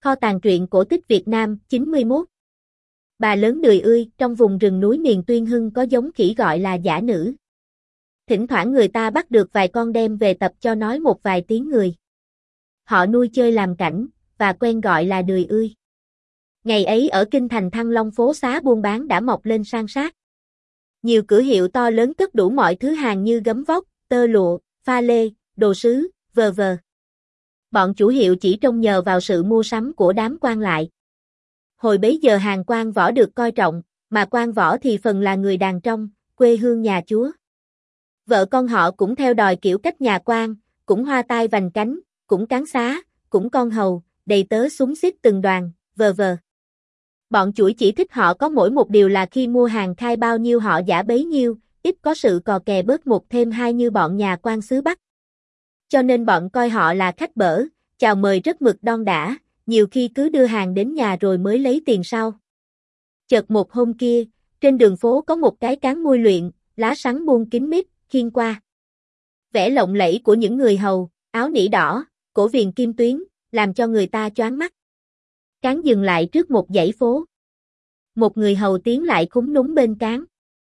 Kho tàng truyện cổ tích Việt Nam 91. Bà lớn đười ươi, trong vùng rừng núi miền Tuyên Hưng có giống khỉ gọi là dã nữ. Thỉnh thoảng người ta bắt được vài con đem về tập cho nói một vài tiếng người. Họ nuôi chơi làm cảnh, và quen gọi là đười ươi. Ngày ấy ở kinh thành Thăng Long phố xá buôn bán đã mọc lên san sát. Nhiều cửa hiệu to lớn cất đủ mọi thứ hàng như gấm vóc, tơ lụa, pha lê, đồ sứ, v.v. Bọn chủ hiệu chỉ trông nhờ vào sự mua sắm của đám quan lại. Hồi bấy giờ hàng quan võ được coi trọng, mà quan võ thì phần là người đàn trong, quê hương nhà chúa. Vợ con họ cũng theo đòi kiểu cách nhà quan, cũng hoa tai vành cánh, cũng cán xá, cũng con hầu, đầy tớ xúm xít từng đoàn, v.v. Bọn chuỗi chỉ thích họ có mỗi một điều là khi mua hàng khai bao nhiêu họ giả bấy nhiêu, ít có sự cò kè bớt một thêm hai như bọn nhà quan xứ Bắc. Cho nên bọn coi họ là khách bở, chào mời rất mực đon đả, nhiều khi cứ đưa hàng đến nhà rồi mới lấy tiền sau. Chợt một hôm kia, trên đường phố có một cái cán mui luyện, lá sắn buông kín mít, khiêng qua. Vẻ lộng lẫy của những người hầu, áo nỉ đỏ, cổ viền kim tuyến, làm cho người ta choáng mắt. Cán dừng lại trước một dãy phố. Một người hầu tiến lại khúm núm bên cán.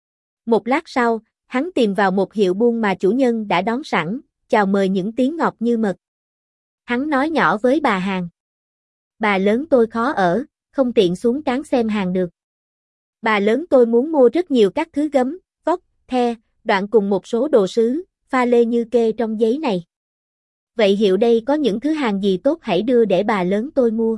Một lát sau, hắn tìm vào một hiệu buôn mà chủ nhân đã đón sẵn, chào mời những tiếng ngọt như mật. Hắn nói nhỏ với bà hàng. Bà lớn tôi khó ở, không tiện xuống cán xem hàng được. Bà lớn tôi muốn mua rất nhiều các thứ gấm, vóc, the, đoạn cùng một số đồ sứ, pha lê như kê trong giấy này. Vậy hiệu đây có những thứ hàng gì tốt hãy đưa để bà lớn tôi mua.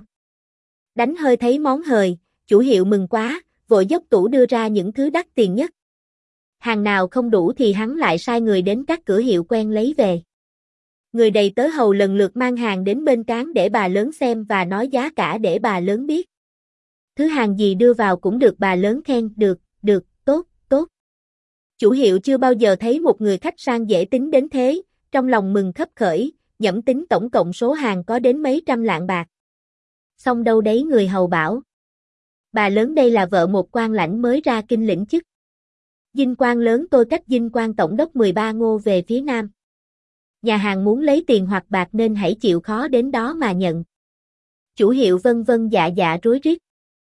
Đánh hơi thấy món hời, chủ hiệu mừng quá, vội dốc tủ đưa ra những thứ đắt tiền nhất. Hàng nào không đủ thì hắn lại sai người đến các cửa hiệu quen lấy về. Người đầy tớ hầu lần lượt mang hàng đến bên cán để bà lớn xem và nói giá cả để bà lớn biết. Thứ hàng gì đưa vào cũng được bà lớn khen, được, tốt, tốt. Chủ hiệu chưa bao giờ thấy một người khách sang dễ tính đến thế, trong lòng mừng khấp khởi, nhẩm tính tổng cộng số hàng có đến mấy trăm lạng bạc. Xong đâu đấy người hầu bảo. Bà lớn đây là vợ một quan lãnh mới ra kinh lĩnh chức. Dinh quan lớn tôi cách dinh quan tổng đốc 13 ngô về phía nam. Nhà hàng muốn lấy tiền hoặc bạc nên hãy chịu khó đến đó mà nhận. Chủ hiệu vân vân dạ dạ rối rít.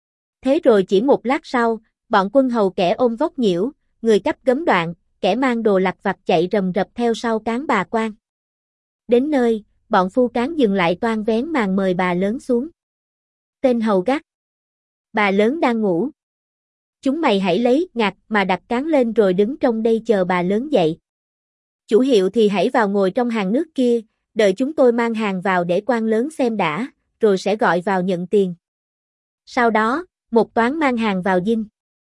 Thế rồi chỉ một lát sau, bọn quân hầu kẻ ôm vóc nhiễu, người cắp gấm đoạn, kẻ mang đồ lặt vặt chạy rầm rập theo sau cán bà quan. Đến nơi, bọn phu cán dừng lại toan vén màn mời bà lớn xuống. Tên hầu gắt. Bà lớn đang ngủ. Chúng mày hãy lấy ngặt mà đặt cán lên rồi đứng trong đây chờ bà lớn dậy. Chủ hiệu thì hãy vào ngồi trong hàng nước kia, đợi chúng tôi mang hàng vào để quan lớn xem đã, rồi sẽ gọi vào nhận tiền. Sau đó, một toán mang hàng vào dinh.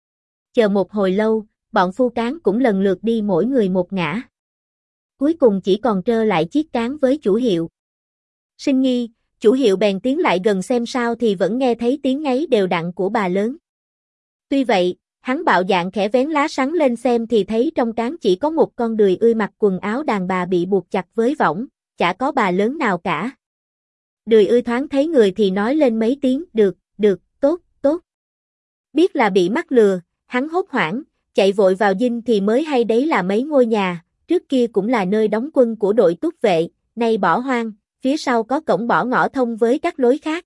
Chờ một hồi lâu, bọn phu cán cũng lần lượt đi mỗi người một ngã. Cuối cùng chỉ còn trơ lại chiếc cán với chủ hiệu. Sinh nghi, chủ hiệu bèn tiến lại gần xem sao thì vẫn nghe thấy tiếng ngáy đều đặn của bà lớn. Tuy vậy, hắn bạo dạn khẽ vén lá sắn lên xem thì thấy trong cán chỉ có một con đười ươi mặc quần áo đàn bà bị buộc chặt với võng, chả có bà lớn nào cả. Đười ươi thoáng thấy người thì nói lên mấy tiếng, được, tốt, tốt. Biết là bị mắc lừa, hắn hốt hoảng, chạy vội vào dinh thì mới hay đấy là mấy ngôi nhà, trước kia cũng là nơi đóng quân của đội túc vệ, nay bỏ hoang, phía sau có cổng bỏ ngõ thông với các lối khác.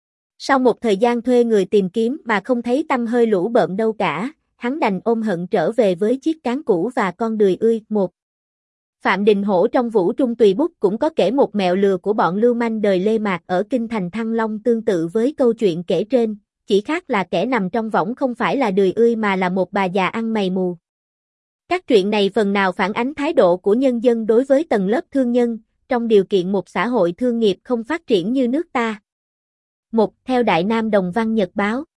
Sau một thời gian thuê người tìm kiếm mà không thấy tăm hơi lũ bợm đâu cả, hắn đành ôm hận trở về với chiếc cán cũ và con đười ươi. Một Phạm Đình Hổ trong Vũ Trung Tùy Bút cũng có kể một mẹo lừa của bọn lưu manh đời Lê Mạc ở kinh thành Thăng Long tương tự với câu chuyện kể trên, chỉ khác là kẻ nằm trong võng không phải là đười ươi mà là một bà già ăn mày mù. Các chuyện này phần nào phản ánh thái độ của nhân dân đối với tầng lớp thương nhân, trong điều kiện một xã hội thương nghiệp không phát triển như nước ta. Theo Đại Nam Đồng Văn Nhật Báo.